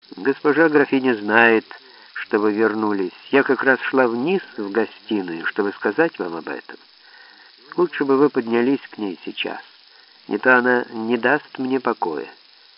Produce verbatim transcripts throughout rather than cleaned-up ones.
Госпожа графиня знает, что вы вернулись. Я как раз шла вниз в гостиную, чтобы сказать вам об этом. Лучше бы вы поднялись к ней сейчас. Не то она не даст мне покоя.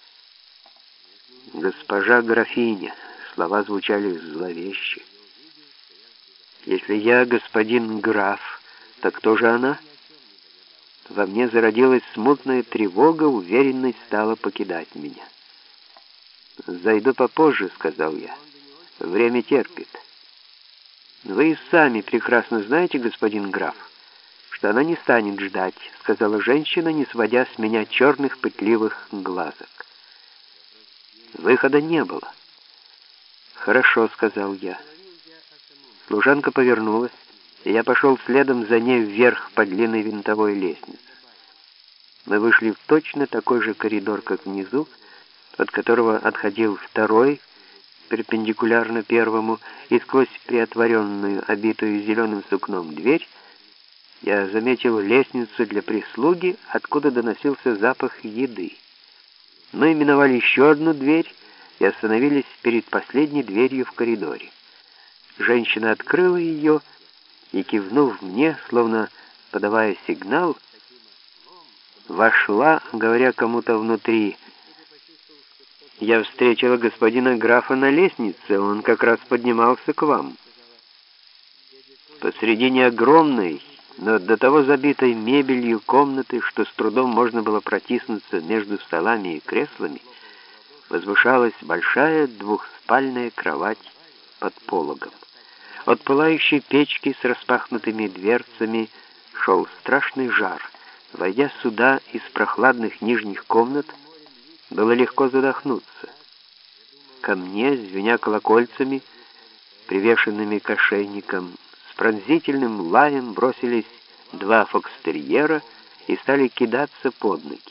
Госпожа графиня. Слова звучали зловеще. Если я господин граф, так кто же она? Во мне зародилась смутная тревога, уверенность стала покидать меня. «Зайду попозже», — сказал я. «Время терпит». «Вы и сами прекрасно знаете, господин граф, что она не станет ждать», — сказала женщина, не сводя с меня черных пытливых глазок. Выхода не было. «Хорошо», — сказал я. Служанка повернулась, и я пошел следом за ней вверх по длинной винтовой лестнице. Мы вышли в точно такой же коридор, как внизу, от которого отходил второй, перпендикулярно первому, и сквозь приотворенную, обитую зеленым сукном дверь я заметил лестницу для прислуги, откуда доносился запах еды. Мы миновали еще одну дверь и остановились перед последней дверью в коридоре. Женщина открыла ее и, кивнув мне, словно подавая сигнал, вошла, говоря кому-то внутри: «Я встретила господина графа на лестнице, он как раз поднимался к вам». Посредине огромной, но до того забитой мебелью комнаты, что с трудом можно было протиснуться между столами и креслами, возвышалась большая двухспальная кровать под пологом. От пылающей печки с распахнутыми дверцами шел страшный жар. Войдя сюда из прохладных нижних комнат, было легко задохнуться. Ко мне, звеня колокольцами, привешенными к ошейникам, с пронзительным лаем бросились два фокстерьера и стали кидаться под ноги.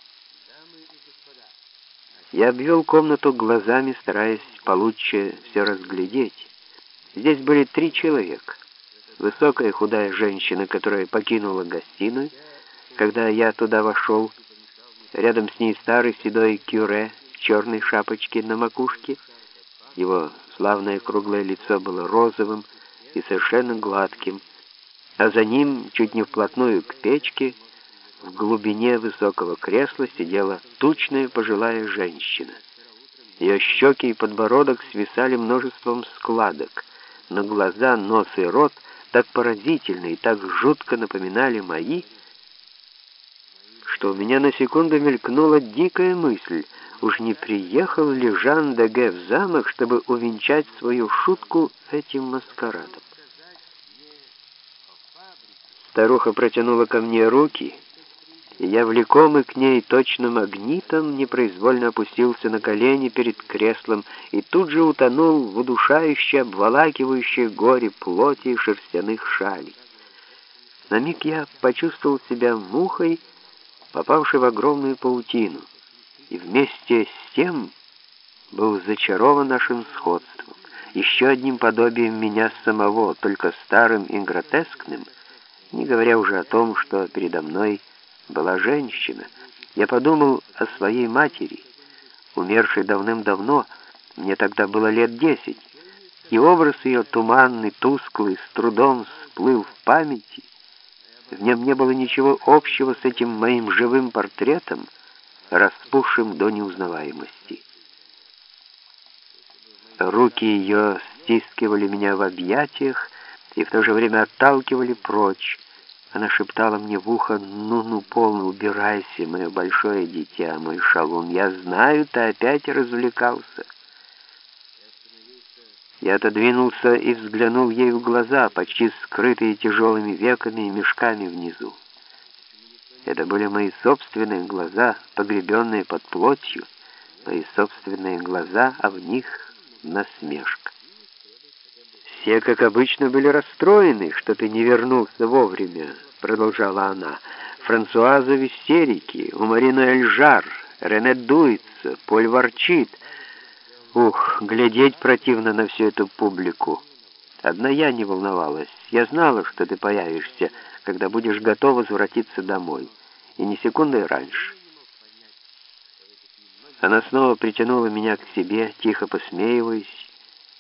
Я обвел комнату глазами, стараясь получше все разглядеть. Здесь были три человека. Высокая худая женщина, которая покинула гостиную, когда я туда вошел. Рядом с ней старый седой кюре в черной шапочке на макушке. Его славное круглое лицо было розовым и совершенно гладким, а за ним, чуть не вплотную к печке, в глубине высокого кресла сидела тучная пожилая женщина. Ее щеки и подбородок свисали множеством складок, но глаза, нос и рот так поразительно и так жутко напоминали мои, что у меня на секунду мелькнула дикая мысль: уж не приехал ли Жан де Г в замок, чтобы увенчать свою шутку этим маскарадом? Старуха протянула ко мне руки, и я, влекомый к ней точно магнитом, непроизвольно опустился на колени перед креслом и тут же утонул в удушающей, обволакивающей горе плоти и шерстяных шалей. На миг я почувствовал себя мухой, попавший в огромную паутину, и вместе с тем был зачарован нашим сходством, еще одним подобием меня самого, только старым и гротескным, не говоря уже о том, что передо мной была женщина. Я подумал о своей матери, умершей давным-давно, мне тогда было лет десять, и образ ее туманный, тусклый, с трудом всплыл в памяти. В нем не было ничего общего с этим моим живым портретом, распухшим до неузнаваемости. Руки ее стискивали меня в объятиях и в то же время отталкивали прочь. Она шептала мне в ухо: «Ну-ну, полно, убирайся, мое большое дитя, мой шалун, я знаю, ты опять развлекался». Я отодвинулся и взглянул ей в глаза, почти скрытые тяжелыми веками и мешками внизу. Это были мои собственные глаза, погребенные под плотью, мои собственные глаза, а в них насмешка. «Все, как обычно, были расстроены, что ты не вернулся вовремя», — продолжала она. «Франсуаза в истерике, у Марины Эльжар, Рене дуется, Поль ворчит. Ух, глядеть противно на всю эту публику. Одна я не волновалась. Я знала, что ты появишься, когда будешь готов возвратиться домой, и ни секунды раньше». Она снова притянула меня к себе, тихо посмеиваясь,